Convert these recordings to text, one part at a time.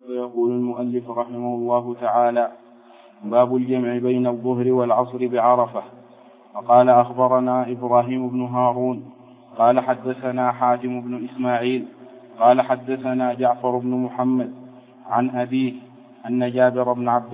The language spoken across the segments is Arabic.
ويقول المؤلف رحمه الله تعالى: باب الجمع بين الظهر والعصر بعرفة. وقال: أخبرنا إبراهيم بن هارون قال حدثنا حاتم بن إسماعيل قال حدثنا جعفر بن محمد عن أبيه أن جابر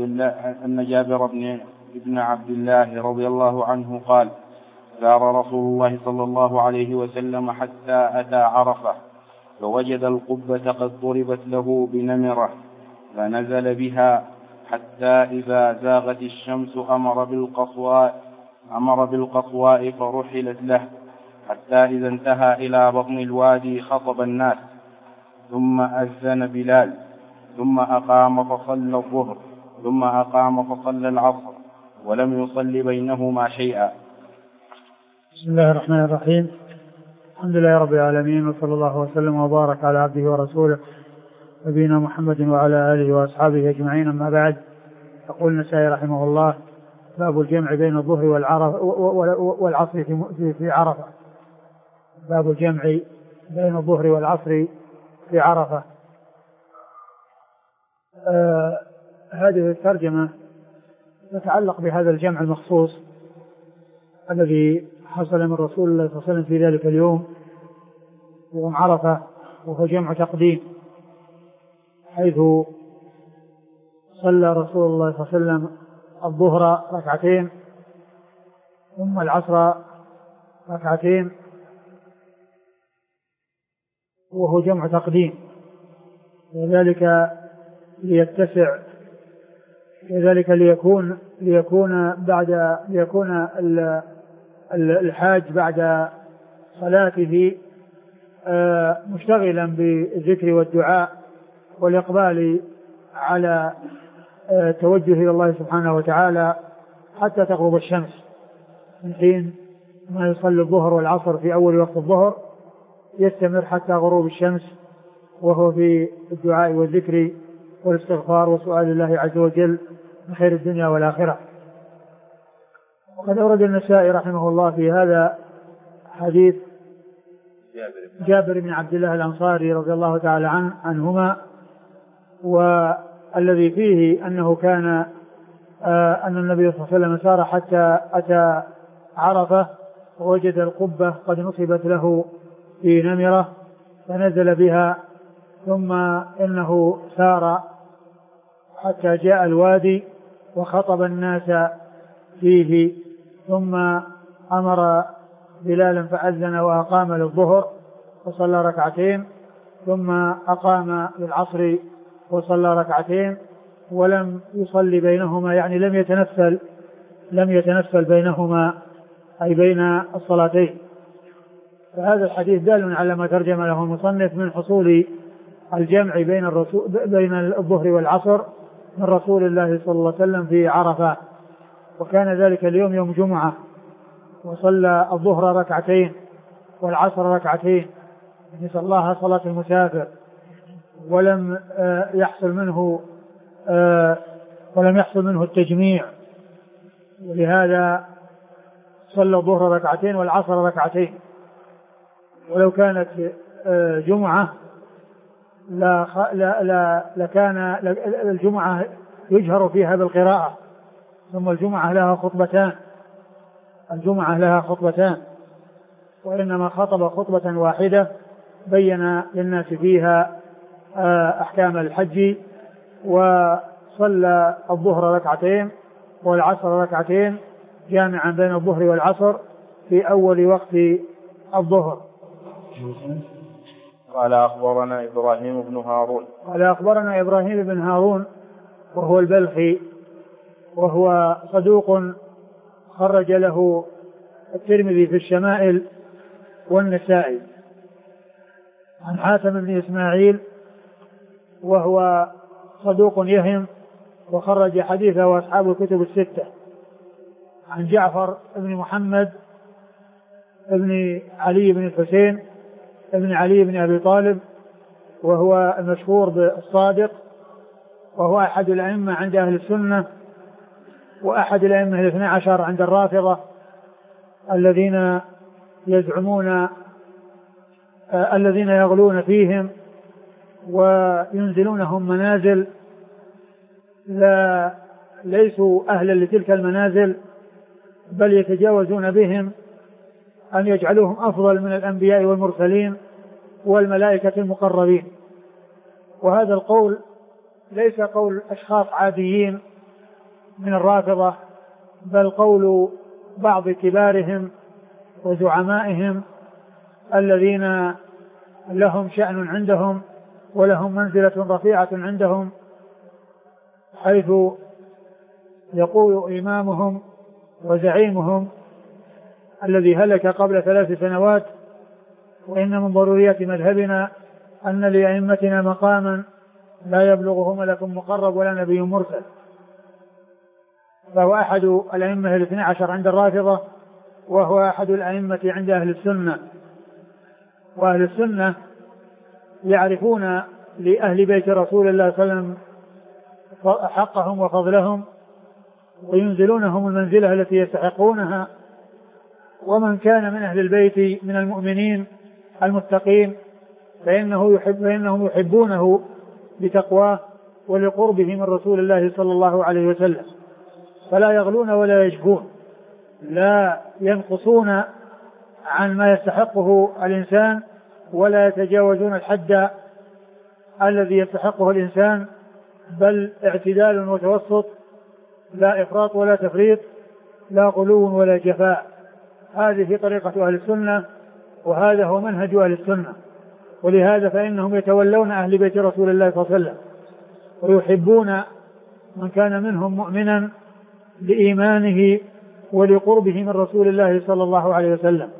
بن عبد الله رضي الله عنه قال: سار رسول الله صلى الله عليه وسلم حتى أتى عرفة فوجد القبة قد ضربت له بنمرة فنزل بها حتى إذا زاغت الشمس أمر بالقصواء فرحلت له حتى إذا انتهى إلى بطن الوادي خطب الناس ثم أذن بلال ثم أقام فصلى الظهر ثم أقام فصلى العصر ولم يصل بينهما شيئا. بسم الله الرحمن الرحيم. الحمد لله رب العالمين، وصلى الله وسلم وبارك على عبده ورسوله نبينا محمد وعلى آله وأصحابه أجمعين. أما بعد، يقول النسائي رحمه الله: باب الجمع بين الظهر والعصر في عرفة. باب الجمع بين الظهر والعصر في عرفة. هذه الترجمة تتعلق بهذا الجمع المخصوص الذي حصل من رسول الله صلى الله عليه وسلم في ذلك اليوم، يوم عرفة، وهو جمع تقديم، حيث صلى رسول الله صلى الله عليه وسلم الظهر ركعتين ثم العصر ركعتين، وهو جمع تقديم، وذلك ليتسع، وذلك ليكون الحاج بعد صلاته مشتغلا بالذكر والدعاء والإقبال على توجه إلى الله سبحانه وتعالى حتى تغرب الشمس، من حين ما يصلي الظهر والعصر في أول وقت الظهر يستمر حتى غروب الشمس، وهو في الدعاء والذكر والاستغفار وسؤال الله عز وجل من خير الدنيا والآخرة. وقد أورد النسائي رحمه الله في هذا حديث جابر بن عبد الله الأنصاري رضي الله تعالى عنهما، والذي فيه أنه كان أن النبي صلى الله عليه وسلم سار حتى أتى عرفة ووجد القبة قد نصبت له في نمرة فنزل بها، ثم إنه سار حتى جاء الوادي وخطب الناس فيه، ثم أمر بلالا فأذن وأقام للظهر وصلى ركعتين، ثم أقام للعصر وصلى ركعتين ولم يصلي بينهما، يعني لم يتنفل بينهما، أي بين الصلاتين. فهذا الحديث دال على ما ترجم له المصنف من حصول الجمع بين الظهر والعصر من رسول الله صلى الله عليه وسلم في عرفة. وكان ذلك اليوم يوم جمعة، وصلى الظهر ركعتين والعصر ركعتين، نسأل الله صلاة المسافر، ولم يحصل منه التجميع، ولهذا صلى الظهر ركعتين والعصر ركعتين. ولو كانت جمعة لكان الجمعة يجهر فيها بالقراءة، ثم الجمعة لها خطبتان، وإنما خطب خطبة واحدة بين للناس فيها أحكام الحج، وصلى الظهر ركعتين والعصر ركعتين جامعا بين الظهر والعصر في أول وقت الظهر. قال: أخبرنا إبراهيم بن هارون وهو البلخي، وهو صدوق خرج له الترمذي في الشمائل والنسائي. عن حاتم بن إسماعيل وهو صدوق يهم وخرج حديثه وأصحاب الكتب الستة. عن جعفر بن محمد ابن علي بن الحسين ابن علي بن أبي طالب، وهو المشهور بالصادق، وهو أحد الأئمة عند أهل السنة، وأحد الأئمة 12 عند الرافضة الذين يغلون فيهم وينزلونهم منازل ليسوا أهلا لتلك المنازل، بل يتجاوزون بهم أن يجعلوهم أفضل من الأنبياء والمرسلين والملائكة المقربين. وهذا القول ليس قول أشخاص عاديين من الرافضة، بل قول بعض كبارهم وزعمائهم الذين لهم شأن عندهم ولهم منزلة رفيعة عندهم، حيث يقول إمامهم وزعيمهم الذي هلك قبل 3 سنوات: وإن من ضروريات مذهبنا أن لأئمتنا مقاما لا يبلغه ملك مقرب ولا نبي مرسل. فهو أحد الأئمة 12 عند الرافضة، وهو أحد الأئمة عند أهل السنة. وأهل السنة يعرفون لأهل بيت رسول الله صلى الله عليه وسلم حقهم وفضلهم، وينزلونهم المنزلة التي يستحقونها. ومن كان من أهل البيت من المؤمنين المتقين فإنهم يحبونه بتقواه ولقربه من رسول الله صلى الله عليه وسلم، فلا يغلون ولا يجفون، لا ينقصون عن ما يستحقه الإنسان ولا يتجاوزون الحد الذي يستحقه الإنسان، بل اعتدال وتوسط، لا إفراط ولا تفريط، لا غلو ولا جفاء. هذه طريقة أهل السنة، وهذا هو منهج أهل السنة. ولهذا فإنهم يتولون أهل بيت رسول الله صلى الله عليه وسلم، ويحبون من كان منهم مؤمنا لإيمانه ولقربه من رسول الله صلى الله عليه وسلم.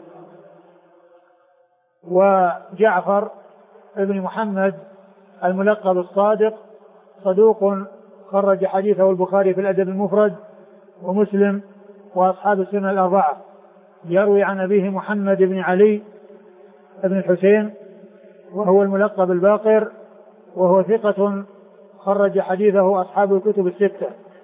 وجعفر ابن محمد الملقب الصادق صدوق خرج حديثه البخاري في الأدب المفرد ومسلم وأصحاب السنة الأربعة. يروي عن أبيه محمد بن علي بن الحسين وهو الملقب الباقر، وهو ثقة خرج حديثه أصحاب الكتب الستة.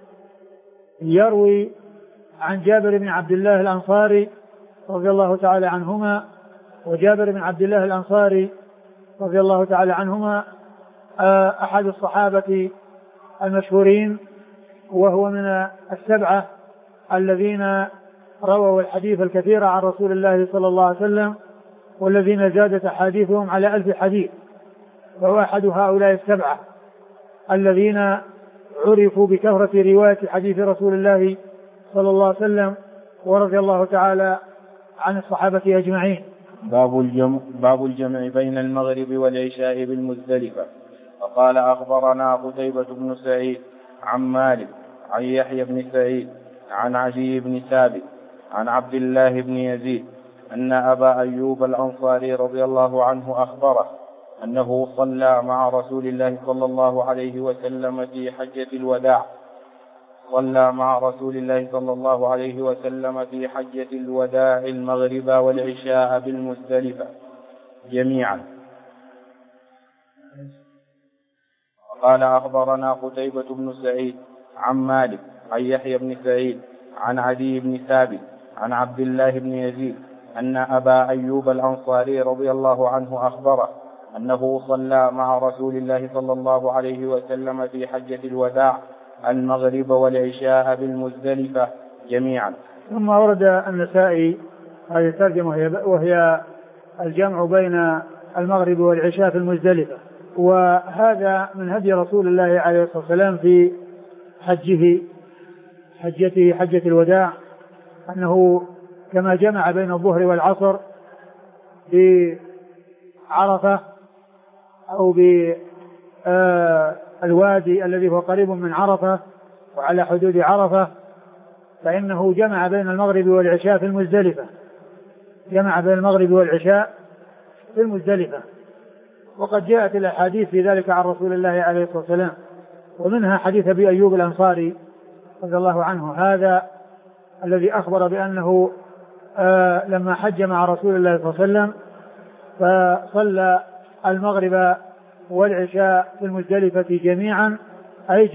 يروي عن جابر بن عبد الله الأنصاري رضي الله تعالى عنهما، وجابر بن عبد الله الأنصاري رضي الله تعالى عنهما أحد الصحابة المشهورين، وهو من 7 الذين رووا الحديث الكثير عن رسول الله صلى الله عليه وسلم، والذين زادت أحاديثهم على 1000 حديث، فهو أحد هؤلاء 7 الذين عرفوا بكثرة رواية حديث رسول الله صلى الله عليه وسلم، ورضي الله تعالى عن الصحابة أجمعين. باب الجمع بين المغرب والعشاء بالمزدلفة. وقال أخبرنا قتيبة بن سعيد عن مالك عن يحيى بن سعيد عن عدي بن ثابت عن عبد الله بن يزيد أن أبا أيوب الأنصاري رضي الله عنه أخبره أنه صلى مع رسول الله صلى الله عليه وسلم في حجة الوداع المغرب والعشاء بالمزدلفة جميعا. قال أخبرنا قتيبة بن سعيد عن مالك عن يحيى بن سعيد عن عدي بن ثابت عن عبد الله بن يزيد أن أبا أيوب الأنصاري رضي الله عنه أخبره أنه صلى مع رسول الله صلى الله عليه وسلم في حجة الوداع المغرب والعشاء بالمزدلفة جميعا. ثم ورد النسائي هذه الترجمة وهي الجمع بين المغرب والعشاء في المزدلفة. وهذا من هدي رسول الله عليه الصلاة والسلام في حجته حجة الوداع، أنه كما جمع بين الظهر والعصر بعرفة أو بالوادي الذي هو قريب من عرفة وعلى حدود عرفة، فإنه جمع بين المغرب والعشاء في المزدلفة، جمع بين المغرب والعشاء في المزدلفة. وقد جاءت الأحاديث في ذلك عن رسول الله عليه الصلاة والسلام، ومنها حديث أبي أيوب الأنصاري رضي الله عنه، هذا الذي أخبر بأنه لما حج مع رسول الله صلى الله عليه وسلم فصلى المغرب والعشاء في المزدلفة جميعا، أي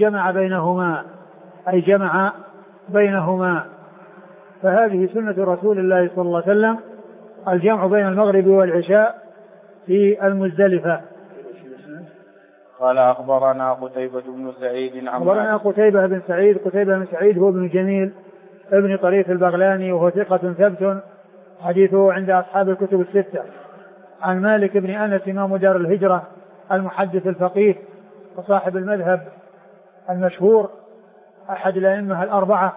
جمع بينهما. فهذه سنة رسول الله صلى الله عليه وسلم، الجمع بين المغرب والعشاء في المزدلفة. قال أخبرنا قتيبة بن سعيد أخبرنا قتيبة بن سعيد هو ابن جميل ابن طريف البغلاني وهو ثقة ثبت حديثه عند أصحاب الكتب الستة. عن مالك بن أنس إمام دار الهجرة المحدث الفقيه وصاحب المذهب المشهور أحد الأئمة الأربعة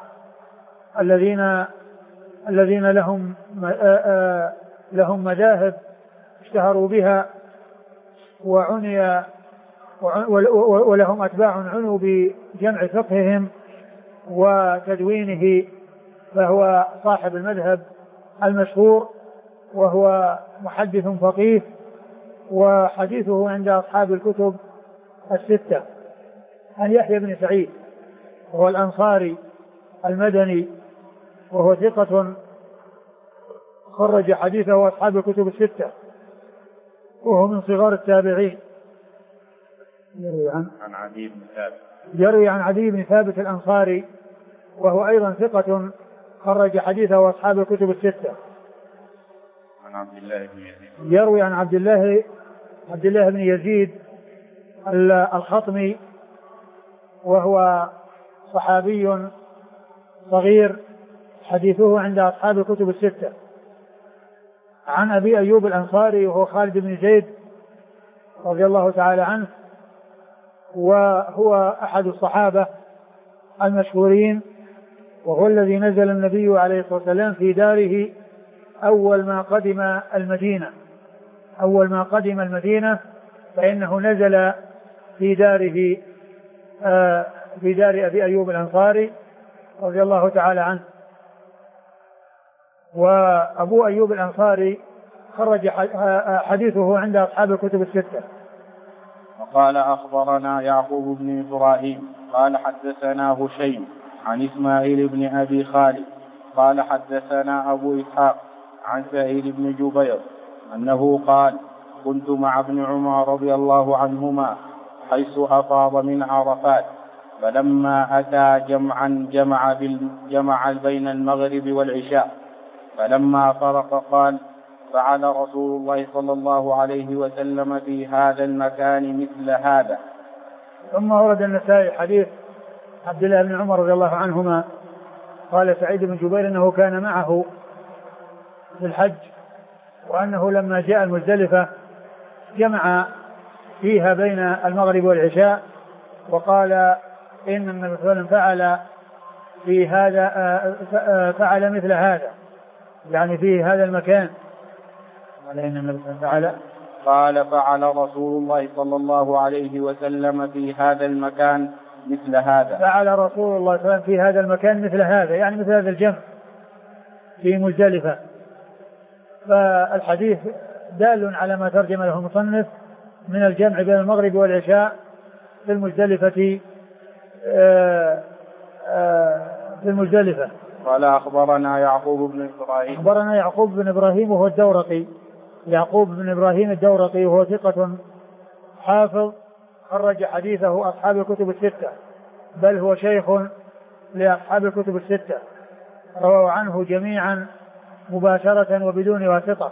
الذين لهم مذاهب اشتهروا بها ولهم أتباع عنوا بجمع فقههم وتدوينه، فهو صاحب المذهب المشهور وهو محدث فقيه وحديثه عند أصحاب الكتب الستة. عن يحيى بن سعيد وهو الأنصاري المدني وهو ثقة خرج حديثه أصحاب الكتب الستة وهو من صغار التابعين. يروي عن عدي بن ثابت الأنصاري وهو أيضا ثقة خرج حديثه أصحاب الكتب الستة. عن عبد الله بن يزيد يروي عن عبد الله بن يزيد الخطمي وهو صحابي صغير حديثه عند أصحاب الكتب الستة. عن أبي أيوب الأنصاري وهو خالد بن زيد رضي الله تعالى عنه وهو أحد الصحابة المشهورين وهو الذي نزل النبي عليه الصلاة والسلام في داره أول ما قدم المدينة فإنه نزل في داره في دار أبي أيوب الأنصاري رضي الله تعالى عنه. وأبو أيوب الأنصاري خرج حديثه عند أصحاب الكتب الستة. وقال أخبرنا يعقوب بن إبراهيم قال حدثنا هشيم عن إسماعيل بن أبي خالد قال حدثنا أبو إسحاق عن سعيد بن جبير أنه قال كنت مع ابن عمر رضي الله عنهما حيث أفاض من عرفات فلما أتى جمع بين المغرب والعشاء فلما فرق قال فعل رسول الله صلى الله عليه وسلم في هذا المكان مثل هذا. ثم ورد النسائي حديث عبد الله بن عمر رضي الله عنهما قال سعيد بن جبير أنه كان معه في الحج وأنه لما جاء المزدلفة جمع فيها بين المغرب والعشاء وقال إن النبي صلى الله عليه وسلم فعل مثل هذا يعني في هذا المكان. قال فعل رسول الله صلى الله عليه وسلم في هذا المكان مثل هذا. فعل رسول الله صلى الله عليه وسلم في هذا المكان مثل هذا يعني مثل هذا الجمع في مزدلفة. فالحديث دال على ما ترجم له المصنف من الجمع بين المغرب والعشاء في المزدلفة. قال أخبرنا يعقوب بن إبراهيم وهو الدورقي يعقوب بن إبراهيم الدورقي وهو ثقة حافظ خرج حديثه أصحاب الكتب الستة بل هو شيخ لأصحاب الكتب الستة رووا عنه جميعا مباشرة وبدون واسطة.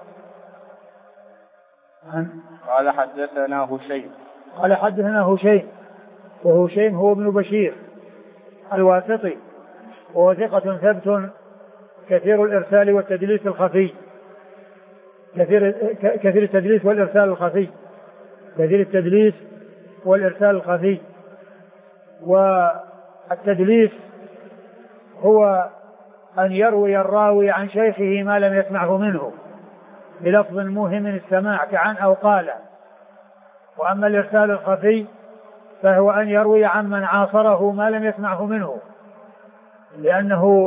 قال حدثنا هشيم وهو هشيم هو ابن بشير الواسطي وهو ثقة ثبت كثير الإرسال والتدليس الخفي كثير التدليس والإرسال الخفي. والتدليس هو أن يروي الراوي عن شيخه ما لم يسمعه منه بلفظ موهم السماع كعن أو قال. وأما الإرسال الخفي فهو أن يروي عن من عاصره ما لم يسمعه منه لأنه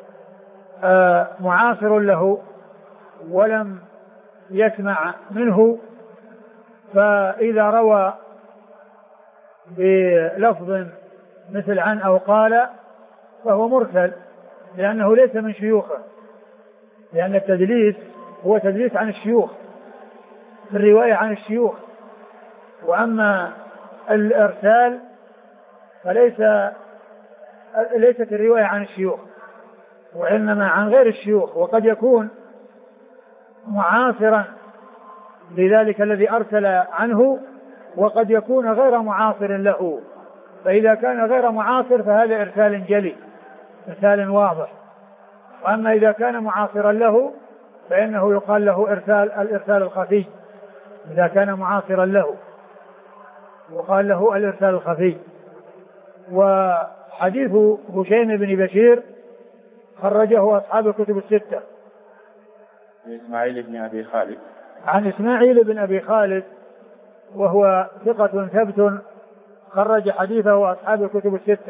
معاصر له ولم يسمع منه، فإذا روى بلفظ مثل عن أو قال فهو مرسل لأنه ليس من شيوخه، لأن التدليس هو تدليس عن الشيوخ في الرواية عن الشيوخ. وأما الإرسال ليست الرواية عن الشيوخ وإنما عن غير الشيوخ، وقد يكون معاصرا لذلك الذي أرسل عنه وقد يكون غير معاصر له، فإذا كان غير معاصر فهذا إرسال جلي، إرسال واضح. وأما إذا كان معاصرا له فإنه يقال له الإرسال الخفي. إذا كان معاصرا له يقال له الإرسال الخفي. وحديث هشيم بن بشير خرجه أصحاب الكتب الستة. إسماعيل بن أبي خالد. عن إسماعيل بن أبي خالد وهو ثقة ثبت خرج حديثه أصحاب الكتب الستة.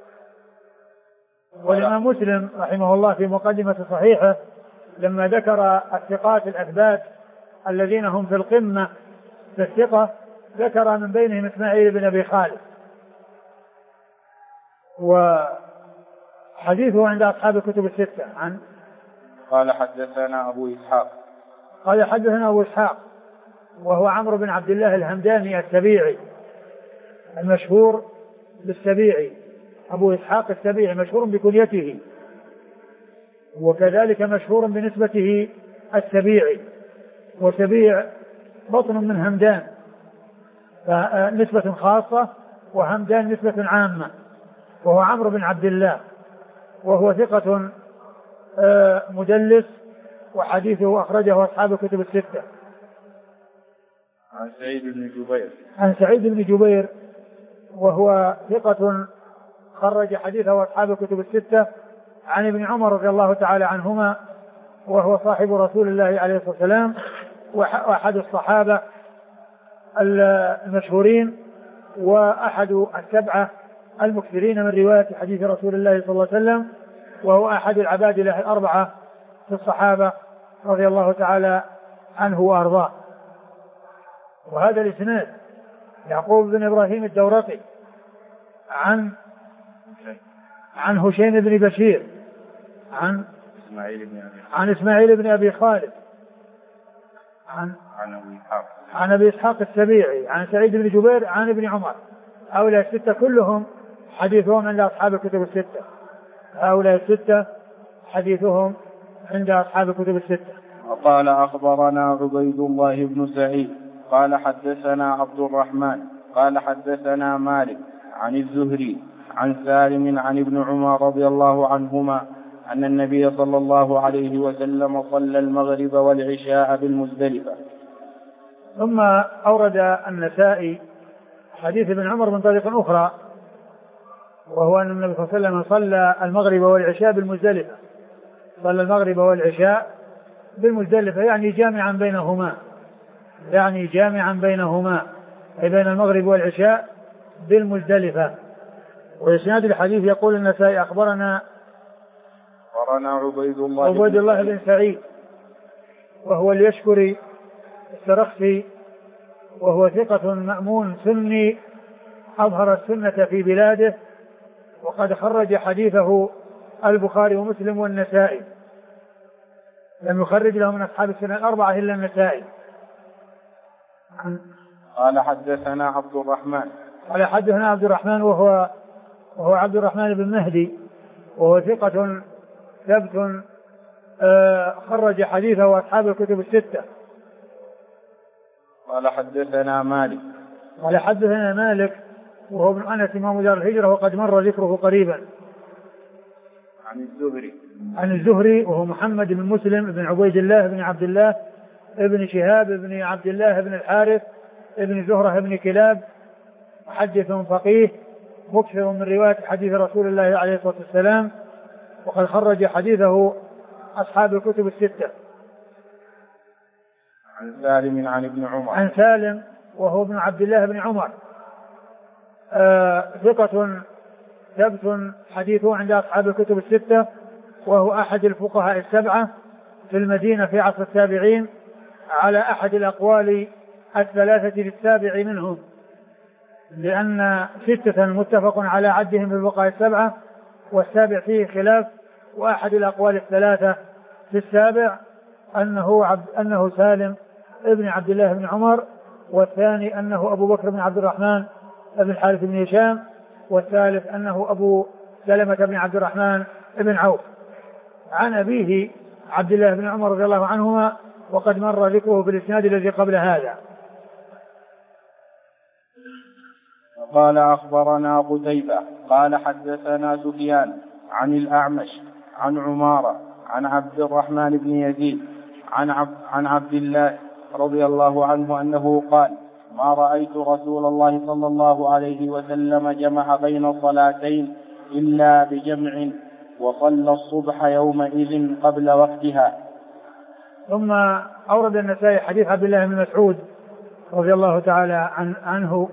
والإمام مسلم رحمه الله في مقدمة صحيحه لما ذكر الثقات الأثبات الذين هم في القمة في الثقة ذكر من بينهم إسماعيل بن أبي خالد. وحديثه عند أصحاب الكتب الستة. عن قال حدثنا أبو إسحاق. قال حدثنا أبو إسحاق وهو عمرو بن عبد الله الهمداني السبيعي المشهور بالسبيعي. أبو إسحاق السبيعي مشهور بكنيته، وكذلك مشهور بنسبته السبيعي، وسبيع بطن من همدان، نسبة خاصة، وهمدان نسبة عامة، وهو عمرو بن عبد الله، وهو ثقة مدلس، وحديثه أخرجه أصحاب الكتب الستة. عن سعيد بن جبير. عن سعيد بن جبير وهو ثقة خرج حديثه أصحاب الكتب الستة. عن ابن عمر رضي الله تعالى عنهما وهو صاحب رسول الله عليه الصلاة والسلام وأحد الصحابة المشهورين وأحد السبعة المكثرين من رواية حديث رسول الله صلى الله عليه وسلم، وهو أحد العباد له الأربعة في الصحابة رضي الله تعالى عنه وأرضاه. وهذا الإسناد يعقوب بن إبراهيم الدورقي عن هشيم بن بشير عن إسماعيل بن أبي خالد عن أبي إسحاق السبيعي عن سعيد بن جبير عن ابن عمر. هؤلاء الستة كلهم حديثهم عند أصحاب الكتب الستة. هؤلاء الستة حديثهم عند أصحاب الكتب الستة. وقال أخبرنا عبيد الله بن سعيد قال حدثنا عبد الرحمن قال حدثنا مالك عن الزهري عن سالم عن ابن عمر رضي الله عنهما أن النبي صلى الله عليه وسلم صلى المغرب والعشاء بالمزدلفة. ثم أورد النسائي حديث ابن عمر من طريق أخرى، وهو أن النبي صلى الله عليه وسلم صلى المغرب والعشاء بالمزدلفة. صلى المغرب والعشاء بالمزدلفة يعني جامعا بينهما أي بين المغرب والعشاء بالمزدلفة. وإسناد الحديث يقول النسائي أخبرنا عبيد الله بن سعيد وهو اليشكري السرخسي، وهو ثقة مأمون سني أظهر السنة في بلاده، وقد خرج حديثه البخاري ومسلم والنسائي، لم يخرج له من أصحاب السنة الأربعة إلا النسائي. قال حدثنا عبد الرحمن وهو عبد الرحمن بن مهدي، وهو ثقة ثبت خرج حديثه أصحاب الكتب الستة. قال حدثنا مالك وهو ابن أنس إمام دار الهجرة، وقد مر ذكره قريبا. عن الزهري وهو محمد بن مسلم بن عبيد الله بن عبد الله ابن شهاب بن عبد الله بن الحارث ابن زهرة بن كلاب، محدث فقيه مكثر من رواية حديث رسول الله عليه الصلاة والسلام، وقد خرج حديثه أصحاب الكتب الستة. عن سالم وهو ابن عبد الله بن عمر ثقة ثبت حديثه عند أصحاب الكتب الستة، وهو أحد الفقهاء السبعة في المدينة في عصر التابعين، على أحد الأقوال الثلاثة في السابع منهم، لأن ستة متفق على عدهم في الفقهاء السبعة، والسابع فيه خلاف، وأحد الأقوال الثلاثة في السابع أنه سالم ابن عبد الله بن عمر، والثاني أنه أبو بكر بن عبد الرحمن بن الحارث بن هشام، والثالث أنه أبو سلمة بن عبد الرحمن بن عوف، عن أبيه عبد الله بن عمر رضي الله عنهما، وقد مر ذكره في الإسناد الذي قبل هذا. قال أخبرنا قتيبة قال حدثنا سفيان عن الأعمش عن عمارة عن عبد الرحمن بن يزيد عن عبد الله رضي الله عنه أنه قال ما رأيت رسول الله صلى الله عليه وسلم جمع بين الصلاتين إلا بجمع وصلى الصبح يومئذ قبل وقتها. ثم أورد النسائي حديث عبد الله بن مسعود رضي الله تعالى عنه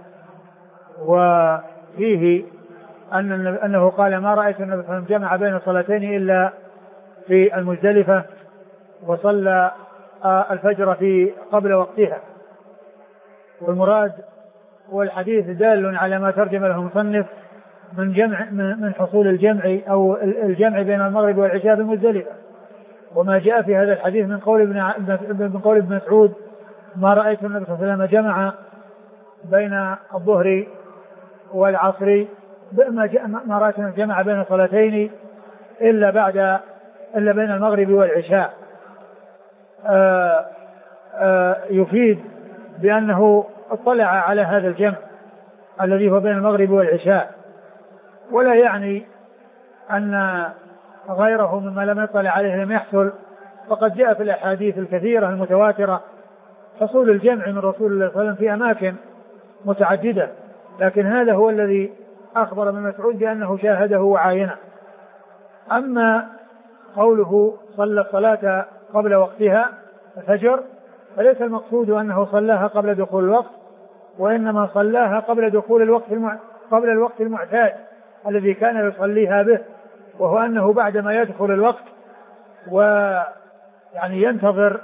وفيه أنه قال ما رأيت النبي صلى الله عليه وسلم جمع بين الصلاتين إلا في المزدلفة وصلى الفجر في قبل وقتها. والمراد والحديث دال على ما ترجم له المصنف من حصول الجمع أو الجمع بين المغرب والعشاء بالمزدلفة. وما جاء في هذا الحديث من قول ابن مسعود ما رأيت النبي صلى الله عليه وسلم جمع بين الظهر والعصر ما رأيت النبي جمع بين صلاتين إلا بين المغرب والعشاء. يفيد بأنه اطلع على هذا الجمع الذي هو بين المغرب والعشاء، ولا يعني أن غيره مما لم يطلع عليه لم يحصل، فقد جاء في الأحاديث الكثيرة المتواترة حصول الجمع من رسول الله صلى الله عليه وسلم في أماكن متعددة، لكن هذا هو الذي أخبر ابن مسعود بأنه شاهده وعاينه. أما قوله صلى الصلاة قبل وقتها الفجر فليس المقصود أنه صلاها قبل دخول الوقت، وإنما صلاها قبل دخول قبل الوقت المعتاد الذي كان يصليها به، وهو أنه بعدما يدخل الوقت ويعني ينتظر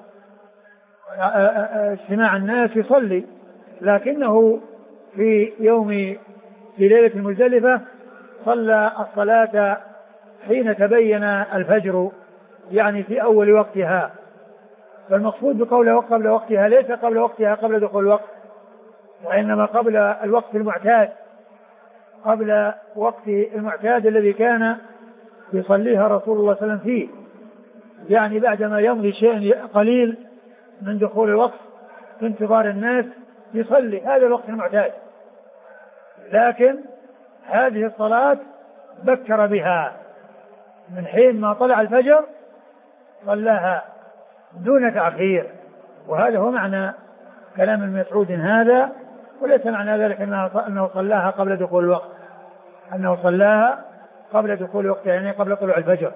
اجتماع الناس يصلي، لكنه في ليلة المزدلفة صلى الصلاة حين تبين الفجر، يعني في أول وقتها. فالمقصود بقوله قبل وقتها ليس قبل وقتها قبل دخول الوقت، وإنما قبل الوقت المعتاد، قبل وقت المعتاد الذي كان يصليها رسول الله صلى الله عليه وسلم فيه، يعني بعدما يمضي شيء قليل من دخول الوقت في انتظار الناس يصلي، هذا الوقت المعتاد. لكن هذه الصلاة بكر بها من حين ما طلع الفجر صلاها دون تأخير، وهذا هو معنى كلام ابن مسعود هذا، وليس معنى ذلك أنه صلاها قبل دخول الوقت، أنه صلاها قبل دخول الوقت يعني قبل طلوع الفجر.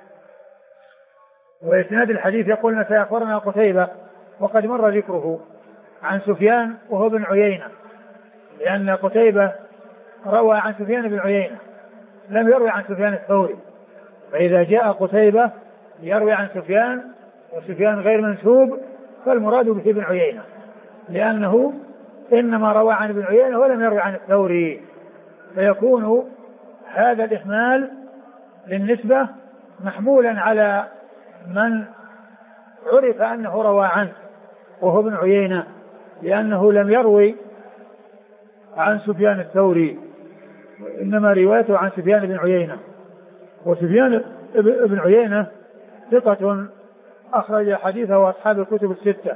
وإسناد الحديث يقول سيخبرنا قتيبة وقد مر ذكره عن سفيان وهو ابن عيينة، لأن قتيبة روى عن سفيان بن عيينة لم يروي عن سفيان الثوري، فإذا جاء قتيبة يروي عن سفيان وسفيان غير منسوب فالمراد به ابن عيينة، لأنه إنما روى عن ابن عيينة ولم يروي عن الثوري، فيكون هذا الإحمال بالنسبة محمولا على من عرف أنه روى عنه وهو ابن عيينة، لأنه لم يروي عن سفيان الثوري، إنما روايته عن سفيان بن عيينة. وسفيان بن عيينة ثقة أخرج حديثه أصحاب الكتب الستة.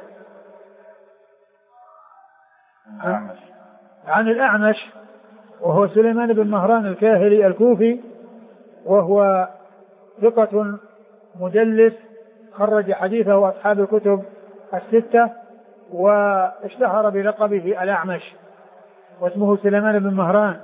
عن الأعمش وهو سليمان بن مهران الكاهلي الكوفي، وهو ثقة مدلس خرج حديثه أصحاب الكتب الستة، واشتهر بلقبه الأعمش، واسمه سليمان بن مهران.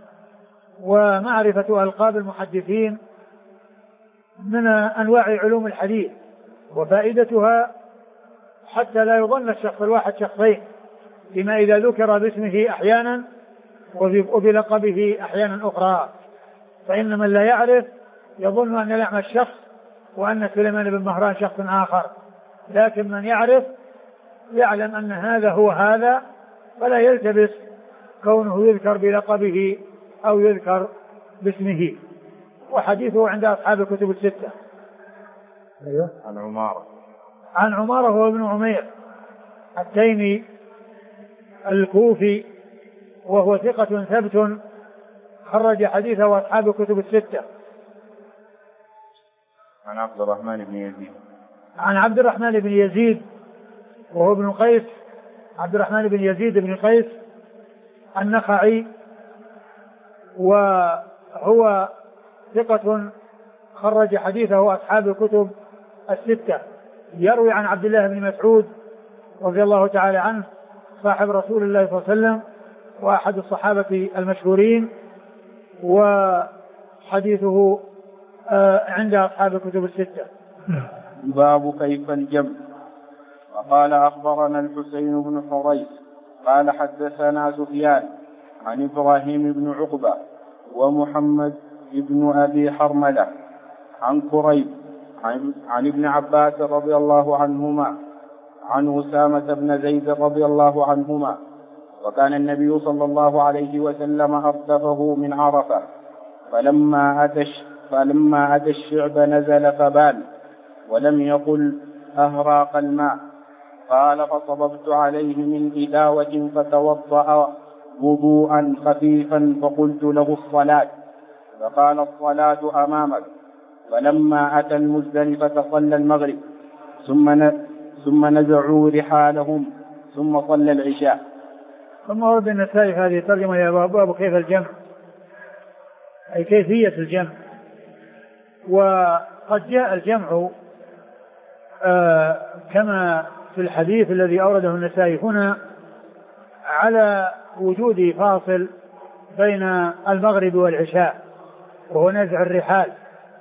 ومعرفة ألقاب المحدثين من أنواع علوم الحديث، وفائدتها حتى لا يظن الشخص الواحد شخصين، لما إذا ذكر باسمه أحيانا وبلقبه أحيانا أخرى، فإن من لا يعرف يظن أن الأعمش شخص وأن سليمان بن مهران شخص آخر، لكن من يعرف يعلم أن هذا هو هذا، فلا يلتبس كونه يذكر بلقبه أو يذكر باسمه. وحديثه عند أصحاب الكتب الستة. أيوه. عن عمارة هو ابن عمير التيمي الكوفي، وهو ثقة ثبت خرج حديثه أصحاب الكتب الستة. عن عبد الرحمن بن يزيد. عن عبد الرحمن بن يزيد وهو ابن قيس، عبد الرحمن بن يزيد بن قيس النخعي، وهو ثقة خرج حديثه أصحاب الكتب الستة. يروي عن عبد الله بن مسعود رضي الله تعالى عنه صاحب رسول الله صلى الله عليه وسلم وأحد الصحابة المشهورين، وحديثه عند أصحاب الكتب الستة. باب كيف الجمع. وقال أخبرنا الحسين بن حريث قال حدثنا سفيان عن إبراهيم بن عقبة ومحمد بن أبي حرملة عن كريب عن ابن عباس رضي الله عنهما عن أسامة بن زيد رضي الله عنهما وكان النبي صلى الله عليه وسلم أردفه من عرفة فلما أتى الشعب نزل فبال ولم يقل أهراق الماء. قال فصببت عليه من إداوة فتوضأ وضوءا خفيفا فقلت له الصلاة، فقال الصلاة أمامك. فلما أتى المزدلفة صلى المغرب ثم نزعوا رحالهم ثم صلى العشاء. ثم ورد النسائي هذه الترجمة يا باب كيف الجمع، أي كيفية الجمع. وقد جاء الجمع كما في الحديث الذي أورده النسائي هنا على وجود فاصل بين المغرب والعشاء وهو نزع الرحال.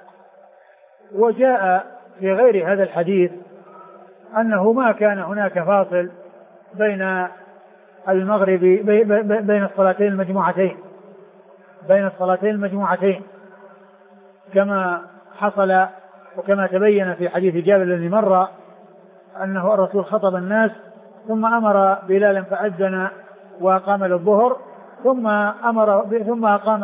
وجاء في غير هذا الحديث أنه ما كان هناك فاصل بين المغرب بين الصلاتين المجموعتين كما حصل وكما تبين في حديث جابر الذي مر أنه الرسول خطب الناس ثم أمر بلالا فأذن وأقام للظهر ثم أقام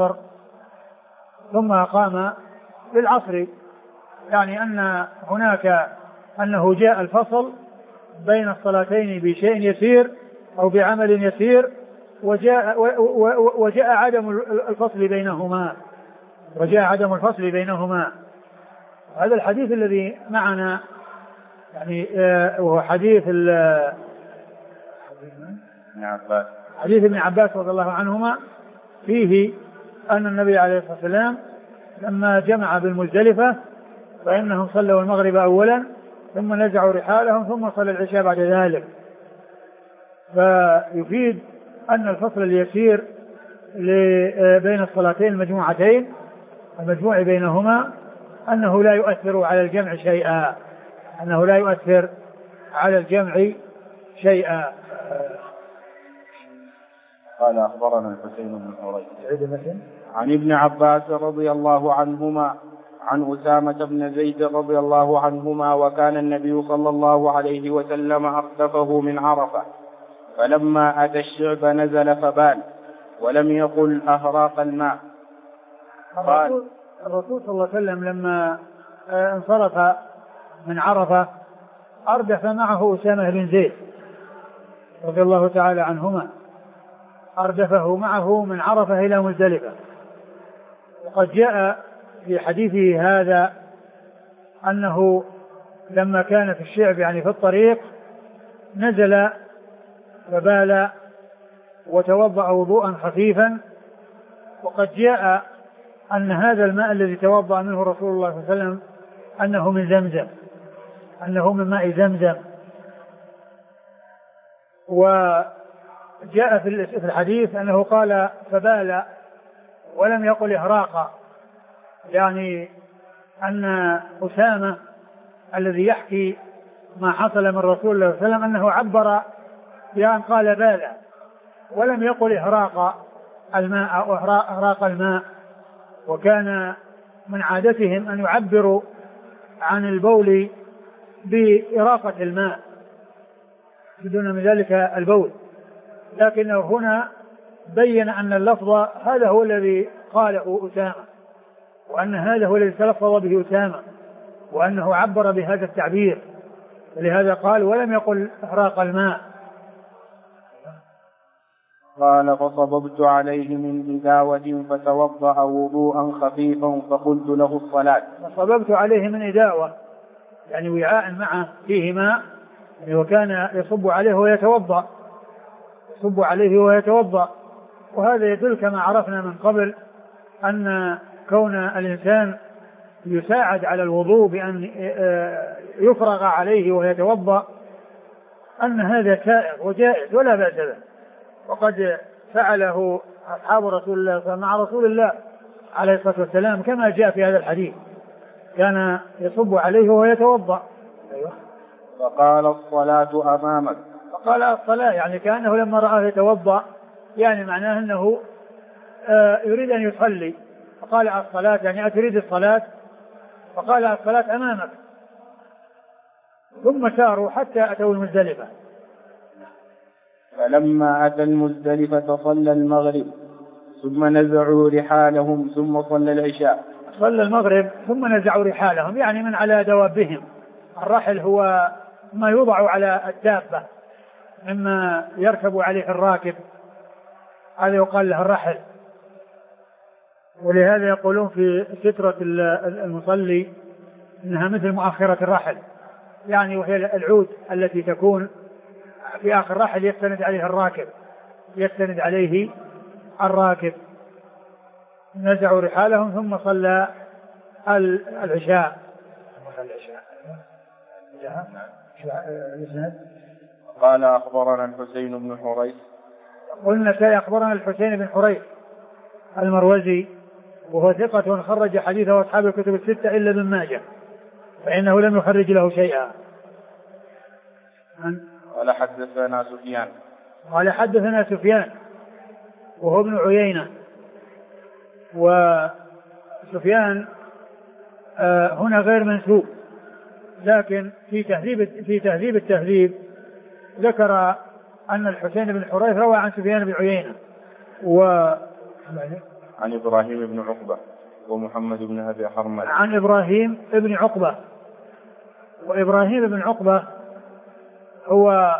للعصر، يعني أن هناك أنه جاء الفصل بين الصلاتين بشيء يسير أو بعمل يسير، وجاء عدم الفصل بينهما. هذا الحديث الذي معنا يعني وهو حديث ابن عباس رضي الله عنهما، فيه أن النبي عليه الصلاة والسلام لما جمع بالمزدلفة فإنهم صلوا المغرب أولا ثم نزعوا رحالهم ثم صلى العشاء بعد ذلك. فيفيد أن الفصل اليسير بين الصلاتين المجموعتين المجموع بينهما أنه لا يؤثر على الجمع شيئا. قال أخبرنا الحسين بن حريث عن ابن عباس رضي الله عنهما عن أسامة بن زيد رضي الله عنهما وكان النبي صلى الله عليه وسلم أردفه من عرفة فلما أتى الشعب نزل فبال ولم يقل أهراق الماء. الرسول صلى الله عليه وسلم لما انصرف من عرفة أردف معه أسامة بن زيد رضي الله تعالى عنهما، أردفه معه من عرفة إلى مزدلفة. وقد جاء في حديثه هذا أنه لما كان في الشعب يعني في الطريق نزل فبال وتوضأ وضوءا خفيفا. وقد جاء أن هذا الماء الذي توضأ منه رسول الله صلى الله عليه وسلم أنه من ماء زمزم. وجاء في الحديث أنه قال فبال ولم يقل إهراقا، يعني أن أسامة الذي يحكي ما حصل من رسول الله صلى الله عليه وسلم أنه عبر بأن قال بالا ولم يقل إهراق الماء أو إهراق الماء. وكان من عادتهم أن يعبروا عن البول بإراقة الماء بدون من ذلك البول، لكنه هنا بين أن اللفظ هذا هو الذي قاله أسامة، وأن هذا هو الذي تلفظ به أسامة، وأنه عبر بهذا التعبير، ولهذا قال ولم يقل إحراق الماء. قال فصببت عليه من إداوة فتوضأ وضوءا خفيفا فقلت له الصلاة. فصببت عليه من إداوة يعني وعاء معه فيه ماء، وكان يصب عليه ويتوضأ يصب عليه ويتوضأ. وهذا يدل كما عرفنا من قبل أن كون الإنسان يساعد على الوضوء بأن يفرغ عليه ويتوضأ أن هذا سائغ وجائز ولا بأس به، وقد فعله أصحاب رسول الله مع رسول الله عليه الصلاة والسلام كما جاء في هذا الحديث، كان يصب عليه ويتوضأ. أيوة. فقال الصلاة أمامك. فقال الصلاة يعني كأنه لما رآه يتوضأ يعني معناه أنه يريد أن يصلي، فقال الصلاة يعني أتريد الصلاة؟ فقال الصلاة أمامك. ثم ساروا حتى أتوا المزدلفة. فلما أتى المزدلفة صلى المغرب ثم نزعوا رحالهم ثم صلى العشاء. صلى المغرب ثم نزعوا رحالهم يعني من على دوابهم. الرحل هو ما يوضع على الدابة مما يركب عليه الراكب، هذا يقال له الرحل. ولهذا يقولون في سترة المصلي إنها مثل مؤخرة الرحل، يعني وهي العود التي تكون في آخر الرحل يستند عليه الراكب. نزعوا رحالهم ثم صلى العشاء. قال أخبرنا الحسين بن حريث. قلنا أخبرنا الحسين بن حريث المروزي وهو ثقة خرج حديثه أصحاب الكتب الستة إلا ابن ماجه فإنه لم يخرج له شيئا. قال حدثنا سفيان وهو ابن عيينة. وسفيان هنا غير منسوب، لكن في تهذيب التهذيب ذكر أن الحسين بن حريث روى عن سفيان بن عيينة عن إبراهيم بن عقبة ومحمد بن أبي حرملة. عن إبراهيم بن عقبة، وإبراهيم بن عقبة هو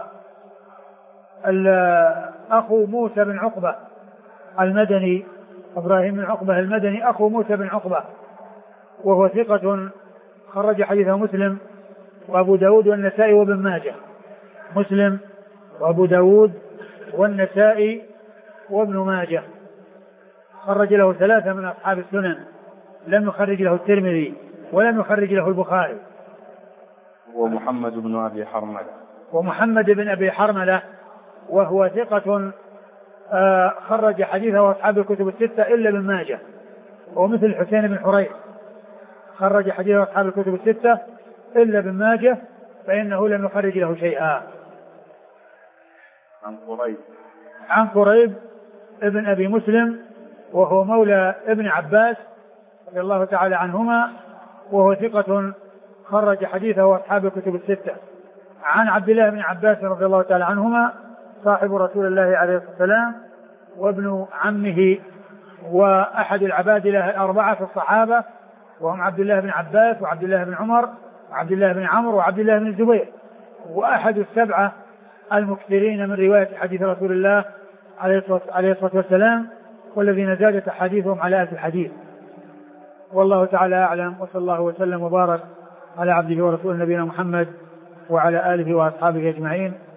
أخو موسى بن عقبة المدني. إبراهيم بن عقبة المدني أخو موسى بن عقبة، وهو ثقة خرج حديثه مسلم وأبو داود والنسائي وابن ماجه. مسلم وأبو داود والنسائي وابن ماجه، خرج له 3 من أصحاب السنن، لم يخرج له الترمذي ولم يخرج له البخاري. ومحمد بن أبي حرملة وهو ثقة خرج حديثه أصحاب الكتب الستة إلا ابن ماجه، ومثل الحسين بن حريث خرج حديثه أصحاب الكتب الستة إلا ابن ماجه فإنه لم يخرج له شيئا. عن قريب ابن أبي مسلم وهو مولى ابن عباس رضي الله تعالى عنهما، وهو ثقة خرج حديثه أصحاب الكتب الستة. عن عبد الله بن عباس رضي الله تعالى عنهما صاحب رسول الله عليه الصلاة والسلام وابن عمه وأحد العبادلة الأربعة في الصحابة، وهم عبد الله بن عباس وعبد الله بن عمر وعبد الله بن عمرو وعبد الله بن الزبير، وأحد السبعة المكثرين من رواية حديث رسول الله عليه الصلاة والسلام، والذين زادت أحاديثهم على ألف الحديث. والله تعالى أعلم، وصلى الله وسلم وبارك على عبده ورسوله نبينا محمد وعلى آله وأصحابه أجمعين.